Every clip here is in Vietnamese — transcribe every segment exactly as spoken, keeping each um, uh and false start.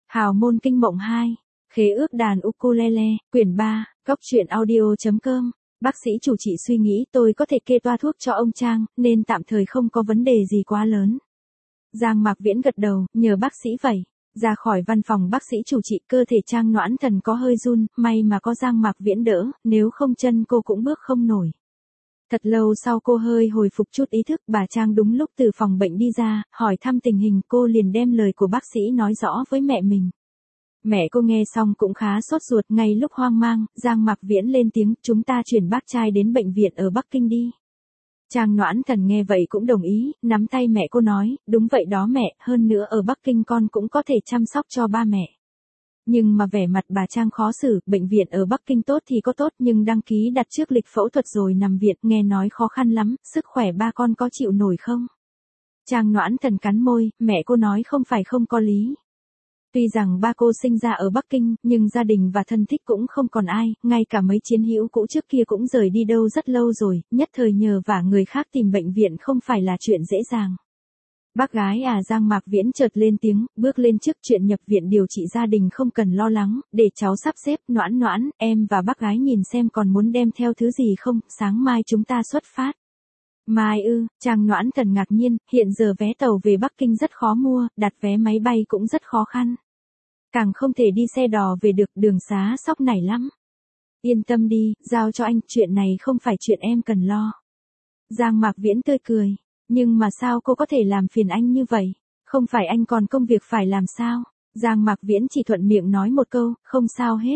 Hào môn kinh mộng hai, khế ước đàn ukulele, quyển ba, góc truyện audio.com. Bác sĩ chủ trị suy nghĩ tôi có thể kê toa thuốc cho ông Trang, nên tạm thời không có vấn đề gì quá lớn. Giang Mạc Viễn gật đầu, nhờ bác sĩ vậy. Ra khỏi văn phòng bác sĩ chủ trị, cơ thể Trang Noãn Thần có hơi run, may mà có Giang Mạc Viễn đỡ, nếu không chân cô cũng bước không nổi. Thật lâu sau cô hơi hồi phục chút ý thức, bà Trang đúng lúc từ phòng bệnh đi ra, hỏi thăm tình hình, cô liền đem lời của bác sĩ nói rõ với mẹ mình. Mẹ cô nghe xong cũng khá sốt ruột, ngay lúc hoang mang, Giang Mạc Viễn lên tiếng, chúng ta chuyển bác trai đến bệnh viện ở Bắc Kinh đi. Trang Noãn Thần nghe vậy cũng đồng ý, nắm tay mẹ cô nói, đúng vậy đó mẹ, hơn nữa ở Bắc Kinh con cũng có thể chăm sóc cho ba mẹ. Nhưng mà vẻ mặt bà Trang khó xử, bệnh viện ở Bắc Kinh tốt thì có tốt nhưng đăng ký đặt trước lịch phẫu thuật rồi nằm viện, nghe nói khó khăn lắm, sức khỏe ba con có chịu nổi không? Trang Noãn Thần cắn môi, mẹ cô nói không phải không có lý. Tuy rằng ba cô sinh ra ở Bắc Kinh, nhưng gia đình và thân thích cũng không còn ai, ngay cả mấy chiến hữu cũ trước kia cũng rời đi đâu rất lâu rồi, nhất thời nhờ vả người khác tìm bệnh viện không phải là chuyện dễ dàng. Bác gái à, Giang Mạc Viễn chợt lên tiếng, bước lên trước, chuyện nhập viện điều trị gia đình không cần lo lắng, để cháu sắp xếp. Noãn Noãn, em và bác gái nhìn xem còn muốn đem theo thứ gì không, sáng mai chúng ta xuất phát. Mai ư? Trang Noãn Thần ngạc nhiên, hiện giờ vé tàu về Bắc Kinh rất khó mua, đặt vé máy bay cũng rất khó khăn. Càng không thể đi xe đò về được, đường xá sóc nảy lắm. Yên tâm đi, giao cho anh, chuyện này không phải chuyện em cần lo. Giang Mạc Viễn tươi cười, nhưng mà sao cô có thể làm phiền anh như vậy? Không phải anh còn công việc phải làm sao? Giang Mạc Viễn chỉ thuận miệng nói một câu, không sao hết.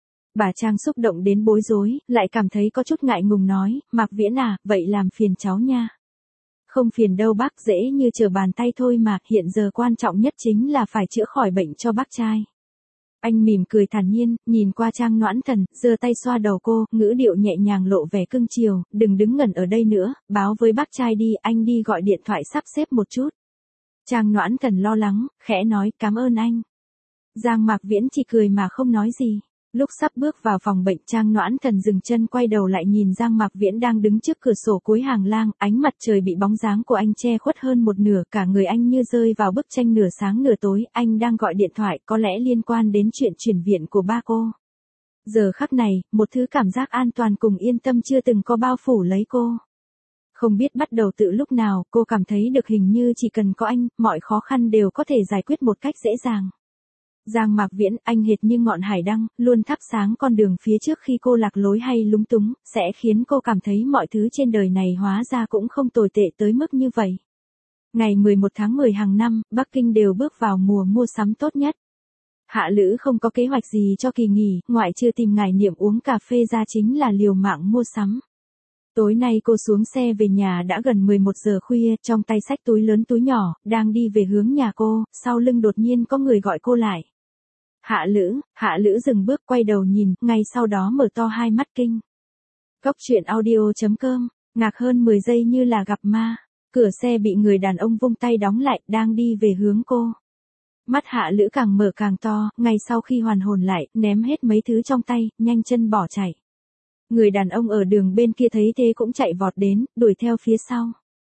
Bà Trang xúc động đến bối rối, lại cảm thấy có chút ngại ngùng nói, Mạc Viễn à, vậy làm phiền cháu nha. Không phiền đâu bác, dễ như trở bàn tay thôi mà, hiện giờ quan trọng nhất chính là phải chữa khỏi bệnh cho bác trai. Anh mỉm cười thản nhiên, nhìn qua Trang Noãn Thần, giơ tay xoa đầu cô, ngữ điệu nhẹ nhàng lộ vẻ cưng chiều, đừng đứng ngẩn ở đây nữa, báo với bác trai đi, anh đi gọi điện thoại sắp xếp một chút. Trang Noãn Thần lo lắng, khẽ nói, cảm ơn anh. Giang Mạc Viễn chỉ cười mà không nói gì. Lúc sắp bước vào phòng bệnh, Trang Noãn Thần dừng chân quay đầu lại nhìn Giang Mạc Viễn đang đứng trước cửa sổ cuối hàng lang, ánh mặt trời bị bóng dáng của anh che khuất hơn một nửa, cả người anh như rơi vào bức tranh nửa sáng nửa tối, anh đang gọi điện thoại, có lẽ liên quan đến chuyện chuyển viện của ba cô. Giờ khắc này, một thứ cảm giác an toàn cùng yên tâm chưa từng có bao phủ lấy cô. Không biết bắt đầu từ lúc nào, cô cảm thấy được hình như chỉ cần có anh, mọi khó khăn đều có thể giải quyết một cách dễ dàng. Giang Mạc Viễn, anh hệt như ngọn hải đăng, luôn thắp sáng con đường phía trước khi cô lạc lối hay lúng túng, sẽ khiến cô cảm thấy mọi thứ trên đời này hóa ra cũng không tồi tệ tới mức như vậy. Ngày mười một tháng mười hàng năm, Bắc Kinh đều bước vào mùa mua sắm tốt nhất. Hạ Lữ không có kế hoạch gì cho kỳ nghỉ, ngoại trừ tìm Ngải Niệm uống cà phê ra chính là liều mạng mua sắm. Tối nay cô xuống xe về nhà đã gần mười một giờ khuya, trong tay xách túi lớn túi nhỏ, đang đi về hướng nhà cô, sau lưng đột nhiên có người gọi cô lại. Hạ Lữ, Hạ Lữ dừng bước quay đầu nhìn, ngay sau đó mở to hai mắt kinh. Góc truyện audio.com, ngạc hơn mười giây như là gặp ma, cửa xe bị người đàn ông vung tay đóng lại, đang đi về hướng cô. Mắt Hạ Lữ càng mở càng to, ngay sau khi hoàn hồn lại, ném hết mấy thứ trong tay, nhanh chân bỏ chạy. Người đàn ông ở đường bên kia thấy thế cũng chạy vọt đến, đuổi theo phía sau.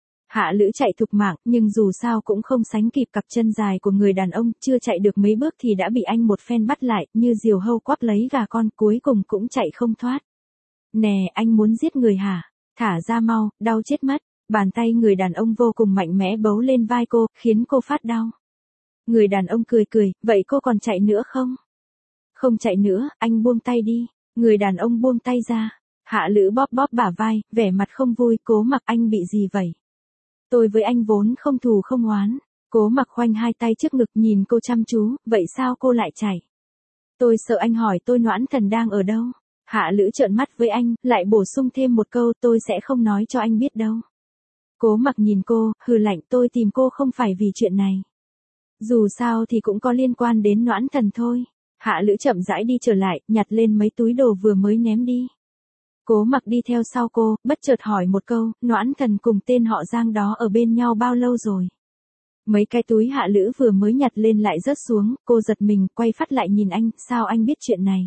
Hạ Lữ chạy thục mạng, nhưng dù sao cũng không sánh kịp cặp chân dài của người đàn ông, chưa chạy được mấy bước thì đã bị anh một phen bắt lại, như diều hâu quắp lấy gà con, cuối cùng cũng chạy không thoát. Nè, anh muốn giết người hả? Thả ra mau, đau chết mất. Bàn tay người đàn ông vô cùng mạnh mẽ bấu lên vai cô, khiến cô phát đau. Người đàn ông cười cười, vậy cô còn chạy nữa không? Không chạy nữa, anh buông tay đi. Người đàn ông buông tay ra. Hạ Lữ bóp bóp bả vai, vẻ mặt không vui, Cố Mặc, anh bị gì vậy? Tôi với anh vốn không thù không oán. Cố Mặc khoanh hai tay trước ngực nhìn cô chăm chú, vậy sao cô lại chạy? Tôi sợ anh hỏi tôi Noãn Thần đang ở đâu. Hạ Lữ trợn mắt với anh, lại bổ sung thêm một câu, tôi sẽ không nói cho anh biết đâu. Cố Mặc nhìn cô, hừ lạnh, tôi tìm cô không phải vì chuyện này. Dù sao thì cũng có liên quan đến Noãn Thần thôi. Hạ Lữ chậm rãi đi trở lại, nhặt lên mấy túi đồ vừa mới ném đi. Cố Mặc đi theo sau cô, bất chợt hỏi một câu, Noãn Thần cùng tên họ Giang đó ở bên nhau bao lâu rồi? Mấy cái túi Hạ Lữ vừa mới nhặt lên lại rớt xuống, cô giật mình, quay phát lại nhìn anh, sao anh biết chuyện này?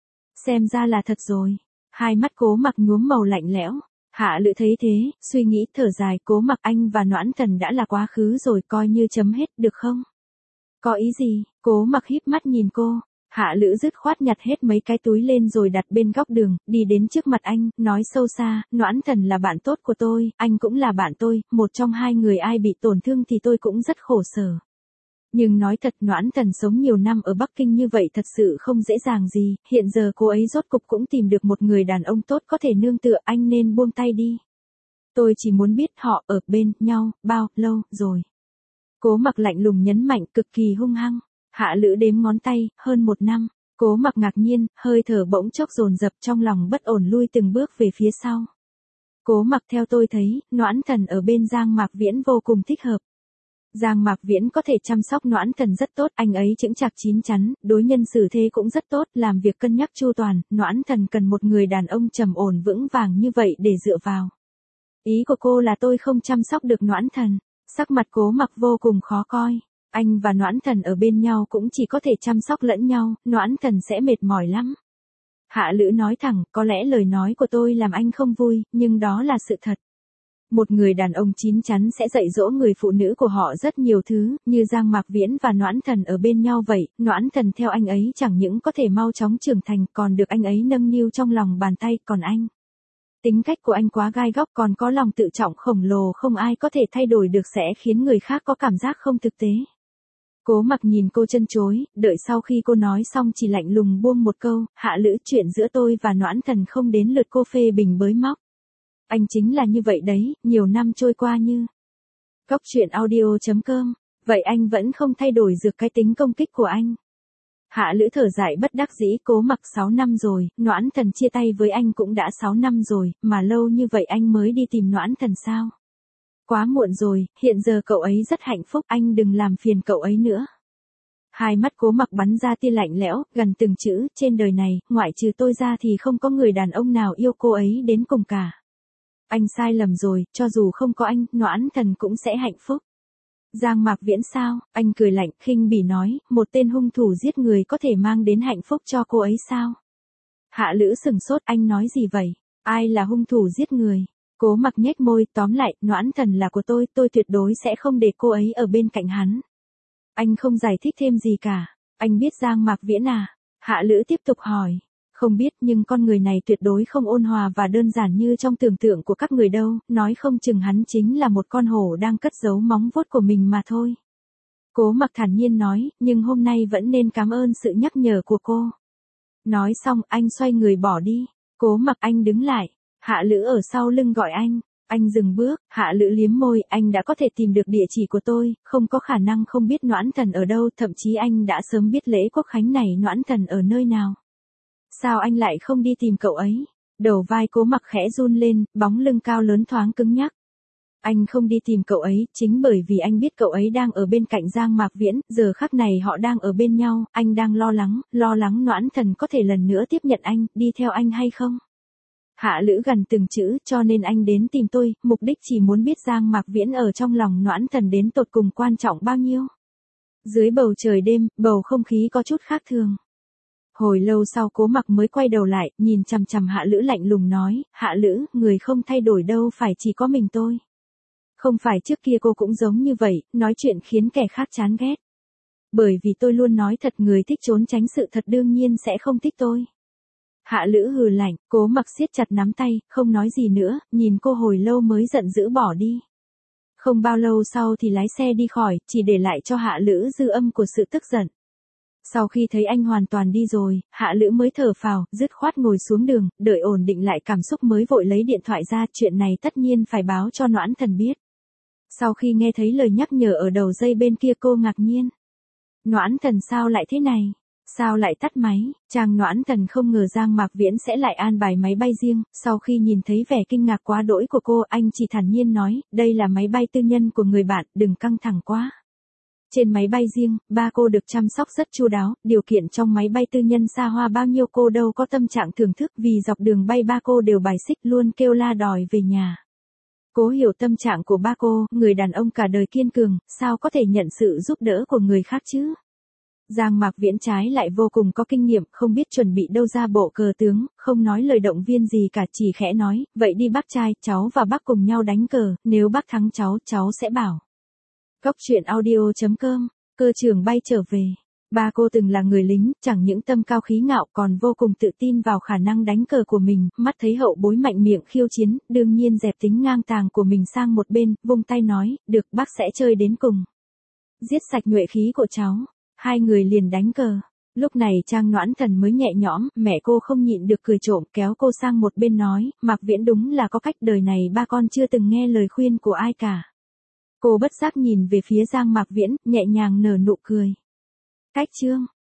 Xem ra là thật rồi. Hai mắt Cố Mặc nhuốm màu lạnh lẽo. Hạ Lữ thấy thế, suy nghĩ thở dài, Cố Mặc, anh và Noãn Thần đã là quá khứ rồi, coi như chấm hết, được không? Có ý gì? Cố Mặc híp mắt nhìn cô. Hạ Lữ dứt khoát nhặt hết mấy cái túi lên rồi đặt bên góc đường, đi đến trước mặt anh, nói sâu xa, Noãn Thần là bạn tốt của tôi, anh cũng là bạn tôi, một trong hai người ai bị tổn thương thì tôi cũng rất khổ sở. Nhưng nói thật, Noãn Thần sống nhiều năm ở Bắc Kinh như vậy thật sự không dễ dàng gì, hiện giờ cô ấy rốt cục cũng tìm được một người đàn ông tốt có thể nương tựa, anh nên buông tay đi. Tôi chỉ muốn biết họ ở bên nhau bao lâu rồi. Cố Mặc lạnh lùng nhấn mạnh, cực kỳ hung hăng. Hạ Lữ đếm ngón tay, hơn một năm. Cố Mặc ngạc nhiên, hơi thở bỗng chốc dồn dập, trong lòng bất ổn lui từng bước về phía sau. Cố Mặc, theo tôi thấy, Noãn Thần ở bên Giang Mạc Viễn vô cùng thích hợp. Giang Mạc Viễn có thể chăm sóc Noãn Thần rất tốt, anh ấy chững chạc chín chắn, đối nhân xử thế cũng rất tốt, làm việc cân nhắc chu toàn, Noãn Thần cần một người đàn ông trầm ổn vững vàng như vậy để dựa vào. Ý của cô là tôi không chăm sóc được Noãn Thần. Sắc mặt Cố Mặc vô cùng khó coi. Anh và Noãn Thần ở bên nhau cũng chỉ có thể chăm sóc lẫn nhau, Noãn Thần sẽ mệt mỏi lắm. Hạ Lữ nói thẳng, có lẽ lời nói của tôi làm anh không vui, nhưng đó là sự thật. Một người đàn ông chín chắn sẽ dạy dỗ người phụ nữ của họ rất nhiều thứ, như Giang Mạc Viễn và Noãn Thần ở bên nhau vậy, Noãn Thần theo anh ấy chẳng những có thể mau chóng trưởng thành, còn được anh ấy nâng niu trong lòng bàn tay, còn anh. Tính cách của anh quá gai góc, còn có lòng tự trọng khổng lồ, không ai có thể thay đổi được, sẽ khiến người khác có cảm giác không thực tế. Cố Mặc nhìn cô chân chối, đợi sau khi cô nói xong chỉ lạnh lùng buông một câu, Hạ Lữ, chuyện giữa tôi và Noãn Thần không đến lượt cô phê bình bới móc. Anh chính là như vậy đấy, nhiều năm trôi qua như. Góc truyện audio chấm com, vậy anh vẫn không thay đổi được cái tính công kích của anh. Hạ Lữ thở dài bất đắc dĩ, Cố Mặc sáu năm rồi, Noãn Thần chia tay với anh cũng đã sáu năm rồi, mà lâu như vậy anh mới đi tìm Noãn Thần sao? Quá muộn rồi, hiện giờ cậu ấy rất hạnh phúc, anh đừng làm phiền cậu ấy nữa. Hai mắt Cố Mặc bắn ra tia lạnh lẽo, gần từng chữ, trên đời này, ngoại trừ tôi ra thì không có người đàn ông nào yêu cô ấy đến cùng cả. Anh sai lầm rồi, cho dù không có anh, Noãn Thần cũng sẽ hạnh phúc. Giang Mạc Viễn sao? Anh cười lạnh, khinh bỉ nói, một tên hung thủ giết người có thể mang đến hạnh phúc cho cô ấy sao? Hạ Lữ sừng sốt, anh nói gì vậy? Ai là hung thủ giết người? Cố Mặc nhếch môi, tóm lại, Noãn Thần là của tôi, tôi tuyệt đối sẽ không để cô ấy ở bên cạnh hắn. Anh không giải thích thêm gì cả. Anh biết Giang Mạc Viễn à? Hạ Lữ tiếp tục hỏi. Không biết, nhưng con người này tuyệt đối không ôn hòa và đơn giản như trong tưởng tượng của các người đâu, nói không chừng hắn chính là một con hổ đang cất giấu móng vuốt của mình mà thôi. Cố Mặc thản nhiên nói, nhưng hôm nay vẫn nên cảm ơn sự nhắc nhở của cô. Nói xong, anh xoay người bỏ đi. Cố Mặc, anh đứng lại. Hạ Lữ ở sau lưng gọi anh. Anh dừng bước, Hạ Lữ liếm môi, anh đã có thể tìm được địa chỉ của tôi, không có khả năng không biết Noãn Thần ở đâu, thậm chí anh đã sớm biết lễ quốc khánh này Noãn Thần ở nơi nào. Sao anh lại không đi tìm cậu ấy? Đầu vai Cố Mặc khẽ run lên, bóng lưng cao lớn thoáng cứng nhắc. Anh không đi tìm cậu ấy, chính bởi vì anh biết cậu ấy đang ở bên cạnh Giang Mạc Viễn, giờ khắc này họ đang ở bên nhau, anh đang lo lắng, lo lắng Noãn Thần có thể lần nữa tiếp nhận anh, đi theo anh hay không? Hạ Lữ gần từng chữ, cho nên anh đến tìm tôi, mục đích chỉ muốn biết Giang Mạc Viễn ở trong lòng Noãn Thần đến tột cùng quan trọng bao nhiêu. Dưới bầu trời đêm, bầu không khí có chút khác thường. Hồi lâu sau Cố Mặc mới quay đầu lại, nhìn chằm chằm Hạ Lữ lạnh lùng nói, Hạ Lữ, người không thay đổi đâu phải chỉ có mình tôi. Không phải trước kia cô cũng giống như vậy, nói chuyện khiến kẻ khác chán ghét. Bởi vì tôi luôn nói thật, người thích trốn tránh sự thật đương nhiên sẽ không thích tôi. Hạ Lữ hừ lạnh, Cố Mặc siết chặt nắm tay, không nói gì nữa, nhìn cô hồi lâu mới giận dữ bỏ đi. Không bao lâu sau thì lái xe đi khỏi, chỉ để lại cho Hạ Lữ dư âm của sự tức giận. Sau khi thấy anh hoàn toàn đi rồi, Hạ Lữ mới thở phào, dứt khoát ngồi xuống đường, đợi ổn định lại cảm xúc mới vội lấy điện thoại ra, chuyện này tất nhiên phải báo cho Noãn Thần biết. Sau khi nghe thấy lời nhắc nhở ở đầu dây bên kia cô ngạc nhiên. Noãn Thần sao lại thế này? Sao lại tắt máy? Chàng Noãn Thần không ngờ Giang Mạc Viễn sẽ lại an bài máy bay riêng, sau khi nhìn thấy vẻ kinh ngạc quá đỗi của cô, anh chỉ thản nhiên nói, đây là máy bay tư nhân của người bạn, đừng căng thẳng quá. Trên máy bay riêng, ba cô được chăm sóc rất chu đáo, điều kiện trong máy bay tư nhân xa hoa bao nhiêu cô đâu có tâm trạng thưởng thức, vì dọc đường bay ba cô đều bài xích luôn kêu la đòi về nhà. Cố hiểu tâm trạng của ba cô, người đàn ông cả đời kiên cường, sao có thể nhận sự giúp đỡ của người khác chứ? Giang Mạc Viễn trái lại vô cùng có kinh nghiệm, không biết chuẩn bị đâu ra bộ cờ tướng, không nói lời động viên gì cả, chỉ khẽ nói, vậy đi bác trai, cháu và bác cùng nhau đánh cờ, nếu bác thắng cháu, cháu sẽ bảo. Góc truyện audio chấm com Cơ trưởng bay trở về. Ba cô từng là người lính, chẳng những tâm cao khí ngạo còn vô cùng tự tin vào khả năng đánh cờ của mình, mắt thấy hậu bối mạnh miệng khiêu chiến, đương nhiên dẹp tính ngang tàng của mình sang một bên, vung tay nói, được bác sẽ chơi đến cùng. Giết sạch nhuệ khí của cháu. Hai người liền đánh cờ. Lúc này Trang Noãn Thần mới nhẹ nhõm, mẹ cô không nhịn được cười trộm kéo cô sang một bên nói, Mạc Viễn đúng là có cách, đời này ba con chưa từng nghe lời khuyên của ai cả. Cô bất giác nhìn về phía Giang Mạc Viễn, nhẹ nhàng nở nụ cười. Cách chương